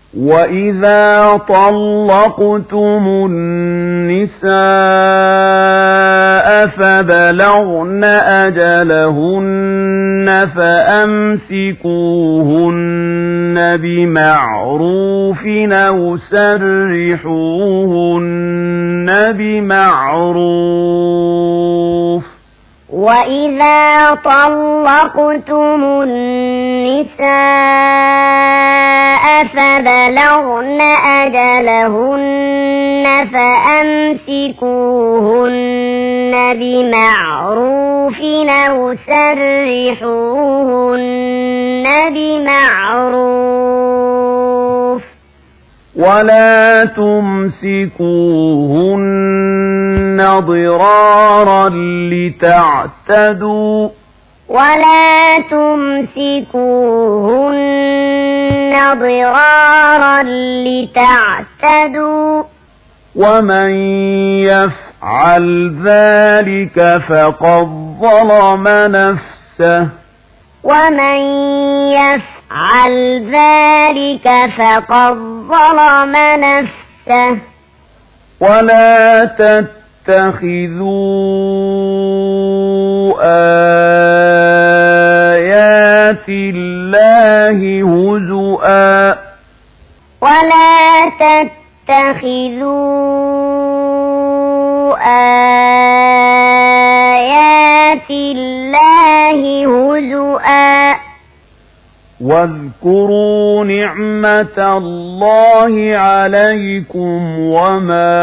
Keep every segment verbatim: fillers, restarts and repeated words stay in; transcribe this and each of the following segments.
وَإِذَا طَلَّقْتُمُ النِّسَاءَ فَبَلَغْنَ أَجَلَهُنَّ فَأَمْسِكُوهُنَّ بِمَعْرُوفٍ أَوْ سَرِّحُوهُنَّ بِمَعْرُوفٍ. وَإِذَا طَلَّقْتُمُ النِّسَاءَ فَبَلَغْنَ أَجَلَهُنَّ فَأَمْسِكُوهُنَّ بِمَعْرُوفٍ أَوْ سَرِّحُوهُنَّ بِمَعْرُوفٍ. وَلَا تُمْسِكُوهُنَّ ضِرَارًا لِتَعْتَدُوا وَلَا تُمْسِكُوهُنَّ ضِرَارًا لِتَعْتَدُوا وَمَن يَفْعَلْ ذَلِكَ فَقَدْ ظَلَمَ نَفْسَهُ وَمَن يَفْعَلْ ذَلِكَ فَقَدْ ظَلَمَ نَفْسَهُ. وَلَا تَتَّخِذُوا آيَاتِ اللَّهِ هُزُوًا وَلَا تَتَّخِذُوا آيَاتِ اللَّهِ هُزُوًا. وَاذْكُرُوا نِعْمَةَ اللَّهِ عَلَيْكُمْ وَمَا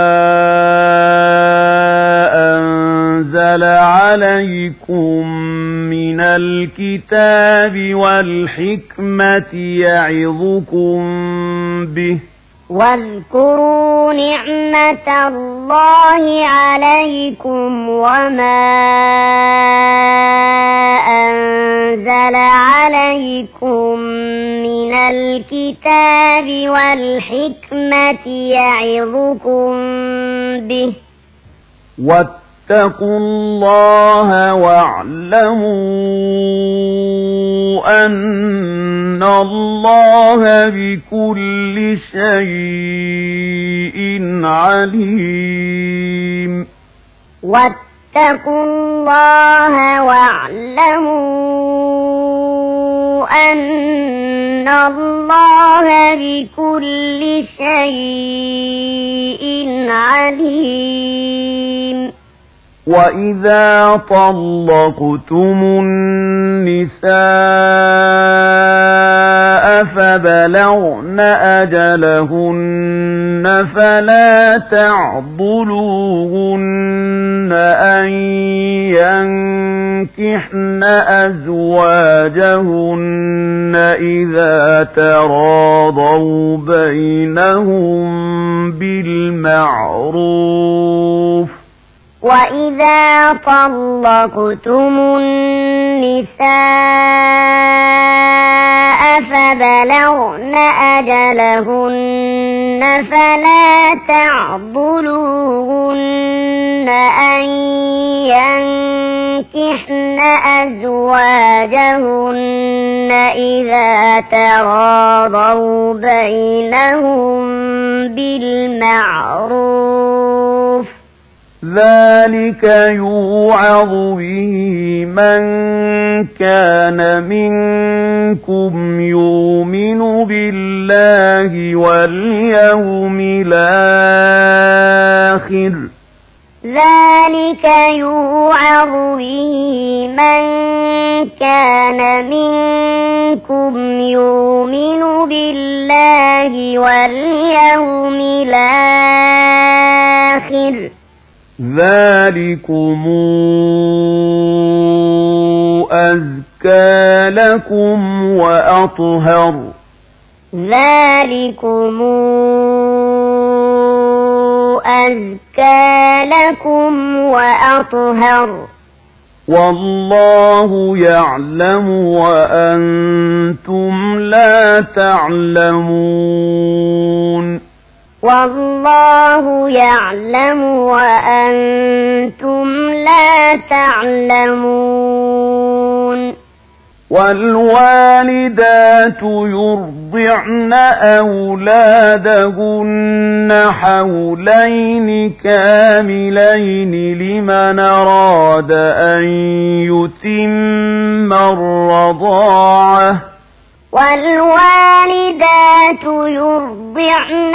أَنزَلَ عَلَيْكُم مِّنَ الْكِتَابِ وَالْحِكْمَةِ يَعِظُكُم بِهِ واذكروا نعمة الله عليكم وما أنزل عليكم من الكتاب والحكمة يعظكم به واتقوا الله واعلموا أن الله بكل شيء عليم. واتقوا الله واعلموا أن الله بكل شيء عليم. وَإِذَا طَلَّقْتُمُ النِّسَاءَ فَبَلَغْنَ أَجَلَهُنَّ فَلَا تَعْضُلُوهُنَّ أَن يَنكِحْنَ أَزْوَاجَهُنَّ إِذَا تَرَاضَوْا بَيْنَهُم بِالْمَعْرُوفِ. وَإِذَا طَلَّقْتُمُ النِّسَاءَ فَبَلَغْنَ أَجَلَهُنَّ فَلَا تَعْضُلُوهُنَّ أَن يَنكِحْنَ أَزْوَاجَهُنَّ إِذَا تَرَاضَوْا بَيْنَهُم بِالْمَعْرُوفِ. ذَلِكَ يُوعَظُ بِهِ مَن كَانَ مِنكُمْ يُؤْمِنُ بِاللَّهِ وَالْيَوْمِ الْآخِرِ. ذَلِكَ يُوعَظُ بِهِ مَن كَانَ مِنكُمْ يُؤْمِنُ بِاللَّهِ وَالْيَوْمِ الْآخِرِ. ذَلِكُمْ أَزْكَىٰ لَكُمْ وَأَطْهَرُ. ذَلِكُمْ أَزْكَىٰ لَكُمْ وَأَطْهَرُ. وَاللَّهُ يَعْلَمُ وَأَنتُمْ لَا تَعْلَمُونَ. وَاللَّهُ يَعْلَمُ وَأَنتُمْ لَا تَعْلَمُونَ. والوالدات يرضعن أولادهن حولين كاملين لمن أراد أن يتم الرضاعة والوالدات يرضعن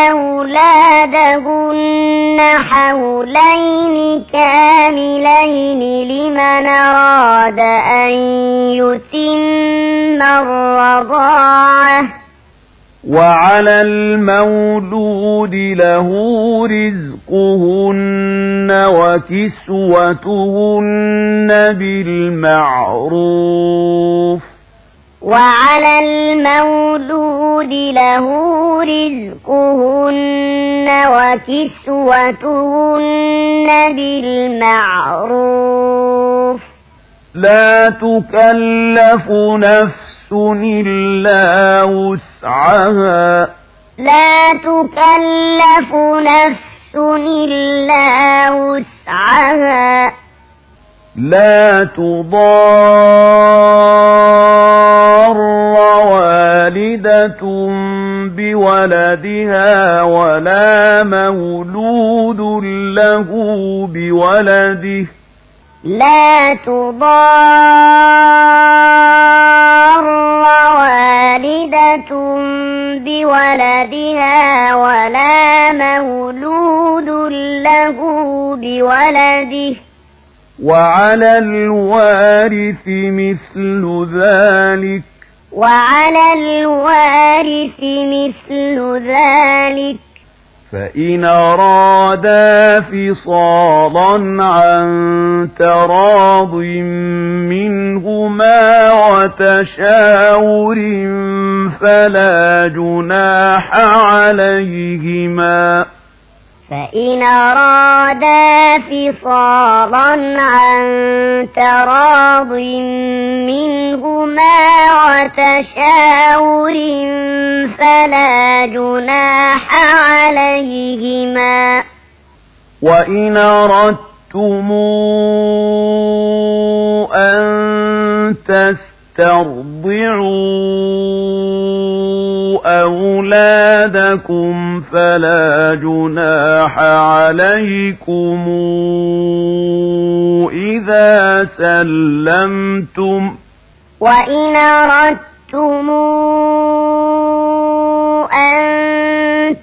أولادهن حولين كاملين لمن أراد أن يتم الرضاعة وعلى المولود له رزقهن وكسوتهن بالمعروف وعلى المولود له رزقهن وكسوتهن بالمعروف لا تكلف نفس إلا وسعها لا تكلف نفس إلا وسعها لا تضار والدة بولدها ولا مولود له بولده لا تضار والدة بولدها ولا مولود له بولده وعلى الوارث مثل ذلك وعلى الوارث مثل ذلك فإن أرادا فصالا عن تراض منهما وتشاور فلا جناح عليهما فإن أرادا فصالا عن تراض منهما وتشاور فلا جناح عليهما وإن أردتم أن تسترضعوا أولادكم فلا جناح عليكم إذا سلمتم وإن أردتم أن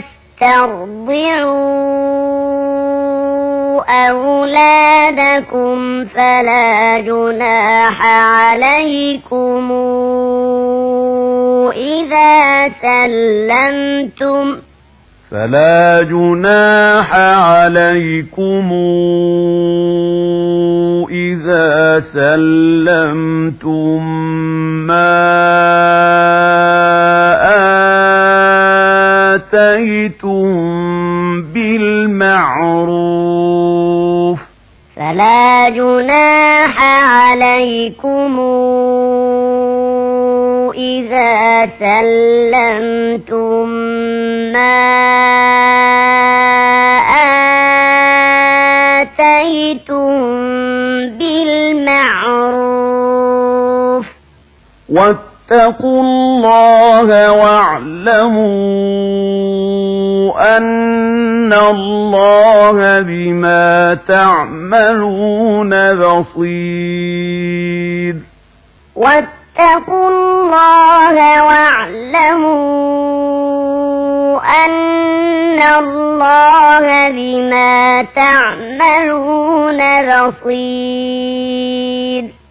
تسترضعوا أولادكم فلا جناح عليكم إذا سلمتم فلا جناح عليكم إذا سلمتم ما آتيتم بالمعروف فلا جناح عليكم إذا سلمتم ما آتيتم بالمعروف واتقوا الله واعلموا أن الله بما تعملون بصير واتقوا الله واعلموا أن الله بما تعملون بصير